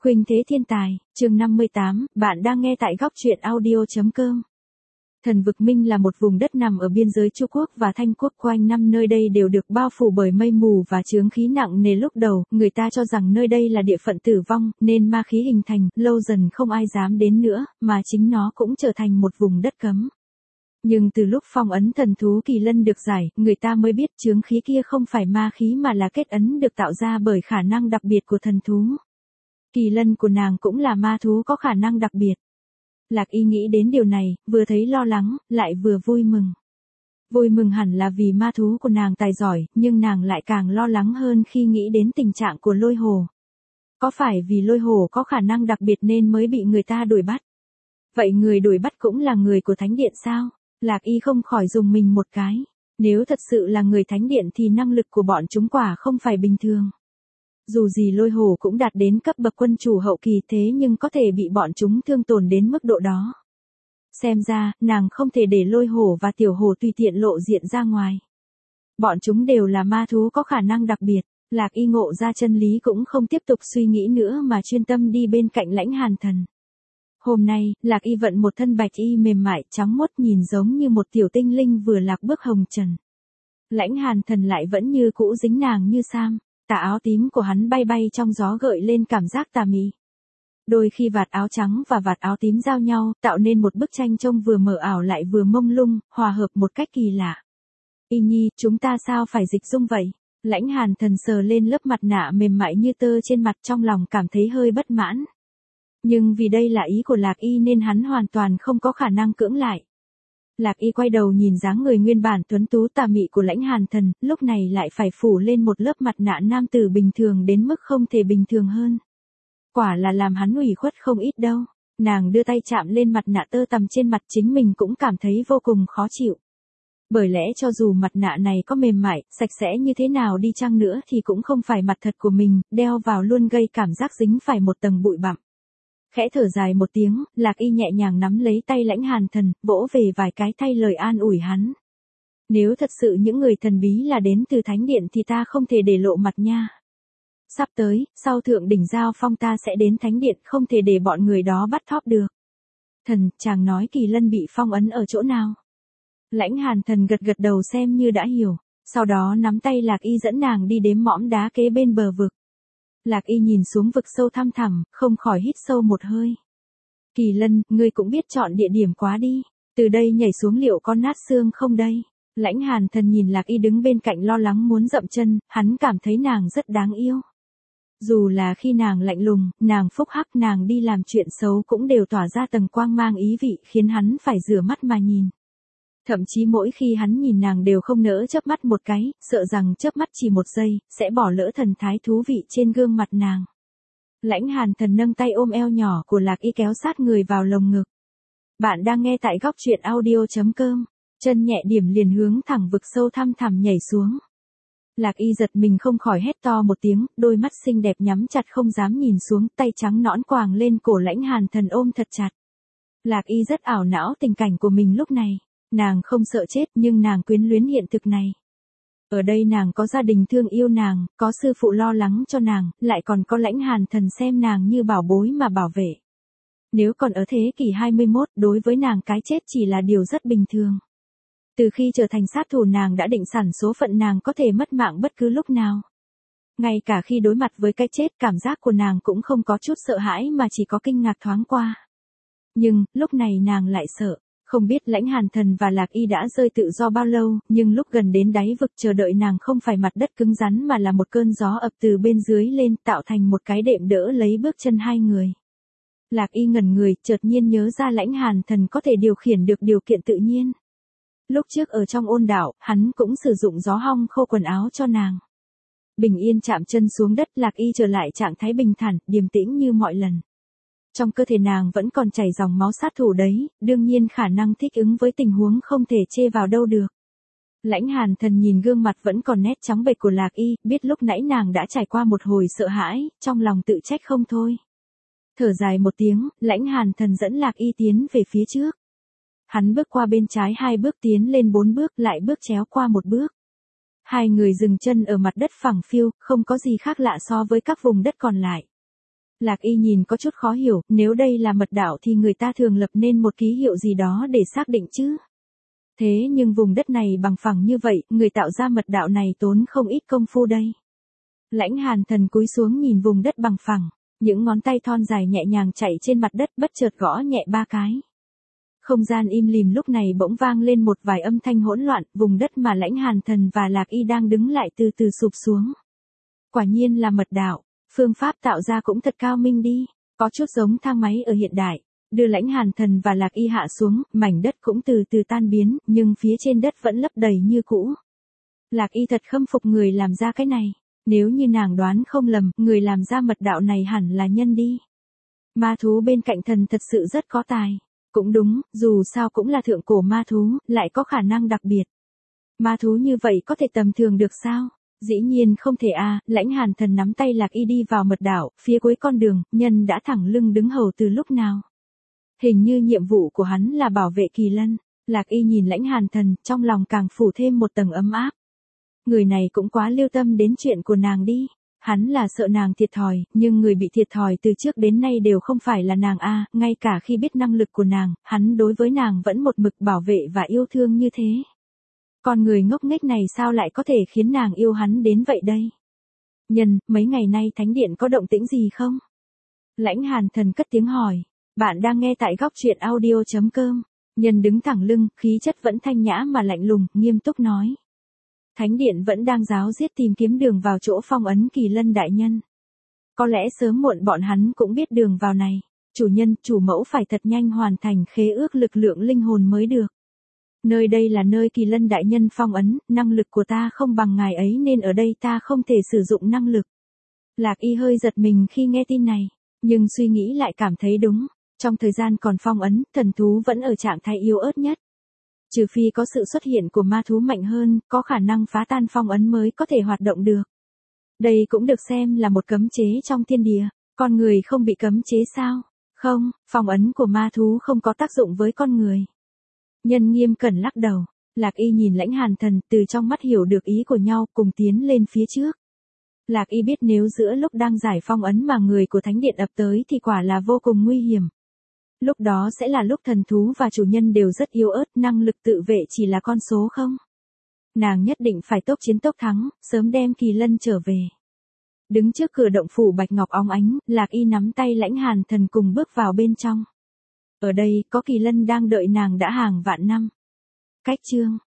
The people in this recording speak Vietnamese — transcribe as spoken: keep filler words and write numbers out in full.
Khuynh Thế Thiên Tài, chương năm mươi tám, bạn đang nghe tại góc truyện audio.com. Thần vực Minh là một vùng đất nằm ở biên giới Chu Quốc và Thanh Quốc, quanh năm nơi đây đều được bao phủ bởi mây mù và chướng khí nặng nề. Lúc đầu, người ta cho rằng nơi đây là địa phận tử vong, nên ma khí hình thành, lâu dần không ai dám đến nữa, mà chính nó cũng trở thành một vùng đất cấm. Nhưng từ lúc phong ấn thần thú Kỳ Lân được giải, người ta mới biết chướng khí kia không phải ma khí mà là kết ấn được tạo ra bởi khả năng đặc biệt của thần thú. Kỳ Lân của nàng cũng là ma thú có khả năng đặc biệt. Lạc Y nghĩ đến điều này, vừa thấy lo lắng, lại vừa vui mừng. Vui mừng hẳn là vì ma thú của nàng tài giỏi, nhưng nàng lại càng lo lắng hơn khi nghĩ đến tình trạng của Lôi Hổ. Có phải vì Lôi Hổ có khả năng đặc biệt nên mới bị người ta đuổi bắt? Vậy người đuổi bắt cũng là người của Thánh Điện sao? Lạc Y không khỏi rùng mình một cái. Nếu thật sự là người Thánh Điện thì năng lực của bọn chúng quả không phải bình thường. Dù gì Lôi Hổ cũng đạt đến cấp bậc quân chủ hậu kỳ, thế nhưng có thể bị bọn chúng thương tổn đến mức độ đó. Xem ra, nàng không thể để Lôi Hổ và Tiểu Hổ tùy tiện lộ diện ra ngoài. Bọn chúng đều là ma thú có khả năng đặc biệt. Lạc Y ngộ ra chân lý cũng không tiếp tục suy nghĩ nữa mà chuyên tâm đi bên cạnh Lãnh Hàn Thần. Hôm nay, Lạc Y vận một thân bạch y mềm mại trắng muốt nhìn giống như một tiểu tinh linh vừa lạc bước hồng trần. Lãnh Hàn Thần lại vẫn như cũ dính nàng như sam. Tà áo tím của hắn bay bay trong gió gợi lên cảm giác tà mị. Đôi khi vạt áo trắng và vạt áo tím giao nhau, tạo nên một bức tranh trông vừa mờ ảo lại vừa mông lung, hòa hợp một cách kỳ lạ. Y Nhi, chúng ta sao phải dịch dung vậy? Lãnh Hàn Thần sờ lên lớp mặt nạ mềm mại như tơ trên mặt, trong lòng cảm thấy hơi bất mãn. Nhưng vì đây là ý của Lạc Y nên hắn hoàn toàn không có khả năng cưỡng lại. Lạc Y quay đầu nhìn dáng người nguyên bản tuấn tú tà mị của Lãnh Hàn Thần, lúc này lại phải phủ lên một lớp mặt nạ nam tử bình thường đến mức không thể bình thường hơn. Quả là làm hắn ủy khuất không ít đâu. Nàng đưa tay chạm lên mặt nạ tơ tằm trên mặt, chính mình cũng cảm thấy vô cùng khó chịu. Bởi lẽ cho dù mặt nạ này có mềm mại, sạch sẽ như thế nào đi chăng nữa thì cũng không phải mặt thật của mình, đeo vào luôn gây cảm giác dính phải một tầng bụi bặm. Khẽ thở dài một tiếng, Lạc Y nhẹ nhàng nắm lấy tay Lãnh Hàn Thần, vỗ về vài cái thay lời an ủi hắn. Nếu thật sự những người thần bí là đến từ Thánh Điện thì ta không thể để lộ mặt nha. Sắp tới, sau thượng đỉnh giao phong ta sẽ đến Thánh Điện, không thể để bọn người đó bắt thóp được. Thần, chàng nói Kỳ Lân bị phong ấn ở chỗ nào? Lãnh Hàn Thần gật gật đầu xem như đã hiểu, sau đó nắm tay Lạc Y dẫn nàng đi đếm mõm đá kế bên bờ vực. Lạc Y nhìn xuống vực sâu thăm thẳm, không khỏi hít sâu một hơi. Kỳ Lân, ngươi cũng biết chọn địa điểm quá đi. Từ đây nhảy xuống liệu có nát xương không đây? Lãnh Hàn Thần nhìn Lạc Y đứng bên cạnh lo lắng muốn dậm chân, hắn cảm thấy nàng rất đáng yêu. Dù là khi nàng lạnh lùng, nàng phúc hắc, nàng đi làm chuyện xấu cũng đều tỏa ra tầng quang mang ý vị khiến hắn phải rửa mắt mà nhìn. Thậm chí mỗi khi hắn nhìn nàng đều không nỡ chớp mắt một cái, sợ rằng chớp mắt chỉ một giây, sẽ bỏ lỡ thần thái thú vị trên gương mặt nàng. Lãnh Hàn Thần nâng tay ôm eo nhỏ của Lạc Y kéo sát người vào lồng ngực. Bạn đang nghe tại góc truyện audio.com, chân nhẹ điểm liền hướng thẳng vực sâu thăm thẳm nhảy xuống. Lạc Y giật mình không khỏi hét to một tiếng, đôi mắt xinh đẹp nhắm chặt không dám nhìn xuống, tay trắng nõn quàng lên cổ Lãnh Hàn Thần ôm thật chặt. Lạc Y rất ảo não tình cảnh của mình lúc này. Nàng không sợ chết nhưng nàng quyến luyến hiện thực này. Ở đây nàng có gia đình thương yêu nàng, có sư phụ lo lắng cho nàng, lại còn có Lãnh Hàn Thần xem nàng như bảo bối mà bảo vệ. Nếu còn ở thế kỷ hai mươi mốt, đối với nàng cái chết chỉ là điều rất bình thường. Từ khi trở thành sát thủ nàng đã định sẵn số phận nàng có thể mất mạng bất cứ lúc nào. Ngay cả khi đối mặt với cái chết, cảm giác của nàng cũng không có chút sợ hãi mà chỉ có kinh ngạc thoáng qua. Nhưng, lúc này nàng lại sợ. Không biết Lãnh Hàn Thần và Lạc Y đã rơi tự do bao lâu, nhưng lúc gần đến đáy vực chờ đợi nàng không phải mặt đất cứng rắn mà là một cơn gió ập từ bên dưới lên, tạo thành một cái đệm đỡ lấy bước chân hai người. Lạc Y ngẩn người, chợt nhiên nhớ ra Lãnh Hàn Thần có thể điều khiển được điều kiện tự nhiên. Lúc trước ở trong ôn đảo, hắn cũng sử dụng gió hong khô quần áo cho nàng. Bình yên chạm chân xuống đất, Lạc Y trở lại trạng thái bình thản, điềm tĩnh như mọi lần. Trong cơ thể nàng vẫn còn chảy dòng máu sát thủ đấy, đương nhiên khả năng thích ứng với tình huống không thể chê vào đâu được. Lãnh Hàn Thần nhìn gương mặt vẫn còn nét trắng bệch của Lạc Y, biết lúc nãy nàng đã trải qua một hồi sợ hãi, trong lòng tự trách không thôi. Thở dài một tiếng, Lãnh Hàn Thần dẫn Lạc Y tiến về phía trước. Hắn bước qua bên trái hai bước, tiến lên bốn bước, lại bước chéo qua một bước. Hai người dừng chân ở mặt đất phẳng phiu, không có gì khác lạ so với các vùng đất còn lại. Lạc Y nhìn có chút khó hiểu, nếu đây là mật đạo thì người ta thường lập nên một ký hiệu gì đó để xác định chứ. Thế nhưng vùng đất này bằng phẳng như vậy, người tạo ra mật đạo này tốn không ít công phu đây. Lãnh Hàn Thần cúi xuống nhìn vùng đất bằng phẳng, những ngón tay thon dài nhẹ nhàng chạy trên mặt đất bất chợt gõ nhẹ ba cái. Không gian im lìm lúc này bỗng vang lên một vài âm thanh hỗn loạn, vùng đất mà Lãnh Hàn Thần và Lạc Y đang đứng lại từ từ sụp xuống. Quả nhiên là mật đạo, phương pháp tạo ra cũng thật cao minh đi, có chút giống thang máy ở hiện đại. Đưa Lãnh Hàn Thần và Lạc Y hạ xuống, mảnh đất cũng từ từ tan biến, nhưng phía trên đất vẫn lấp đầy như cũ. Lạc Y thật khâm phục người làm ra cái này, nếu như nàng đoán không lầm, người làm ra mật đạo này hẳn là nhân đi. Ma thú bên cạnh thần thật sự rất có tài. Cũng đúng, dù sao cũng là thượng cổ ma thú, lại có khả năng đặc biệt. Ma thú như vậy có thể tầm thường được sao? Dĩ nhiên không thể a. Lãnh Hàn Thần nắm tay Lạc Y đi vào mật đảo, phía cuối con đường, nhân đã thẳng lưng đứng hầu từ lúc nào. Hình như nhiệm vụ của hắn là bảo vệ kỳ lân. Lạc Y nhìn Lãnh Hàn Thần, trong lòng càng phủ thêm một tầng ấm áp. Người này cũng quá lưu tâm đến chuyện của nàng đi. Hắn là sợ nàng thiệt thòi, nhưng người bị thiệt thòi từ trước đến nay đều không phải là nàng a. Ngay cả khi biết năng lực của nàng, hắn đối với nàng vẫn một mực bảo vệ và yêu thương như thế. Con người ngốc nghếch này sao lại có thể khiến nàng yêu hắn đến vậy đây? Nhân, mấy ngày nay thánh điện có động tĩnh gì không? Lãnh Hàn Thần cất tiếng hỏi. Bạn đang nghe tại góc truyện audio chấm com. Nhân đứng thẳng lưng, khí chất vẫn thanh nhã mà lạnh lùng, nghiêm túc nói. Thánh điện vẫn đang ráo riết tìm kiếm đường vào chỗ phong ấn kỳ lân đại nhân. Có lẽ sớm muộn bọn hắn cũng biết đường vào này. Chủ nhân, chủ mẫu phải thật nhanh hoàn thành khế ước lực lượng linh hồn mới được. Nơi đây là nơi kỳ lân đại nhân phong ấn, năng lực của ta không bằng ngài ấy nên ở đây ta không thể sử dụng năng lực. Lạc Y hơi giật mình khi nghe tin này, nhưng suy nghĩ lại cảm thấy đúng. Trong thời gian còn phong ấn, thần thú vẫn ở trạng thái yếu ớt nhất. Trừ phi có sự xuất hiện của ma thú mạnh hơn, có khả năng phá tan phong ấn mới có thể hoạt động được. Đây cũng được xem là một cấm chế trong thiên địa, con người không bị cấm chế sao? Không, phong ấn của ma thú không có tác dụng với con người. Nhân nghiêm cẩn lắc đầu, Lạc Y nhìn Lãnh Hàn Thần từ trong mắt hiểu được ý của nhau cùng tiến lên phía trước. Lạc Y biết nếu giữa lúc đang giải phong ấn mà người của thánh điện ập tới thì quả là vô cùng nguy hiểm. Lúc đó sẽ là lúc thần thú và chủ nhân đều rất yếu ớt, năng lực tự vệ chỉ là con số không. Nàng nhất định phải tốc chiến tốc thắng, sớm đem kỳ lân trở về. Đứng trước cửa động phủ bạch ngọc óng ánh, Lạc Y nắm tay Lãnh Hàn Thần cùng bước vào bên trong. Ở đây, có kỳ lân đang đợi nàng đã hàng vạn năm. Cách chương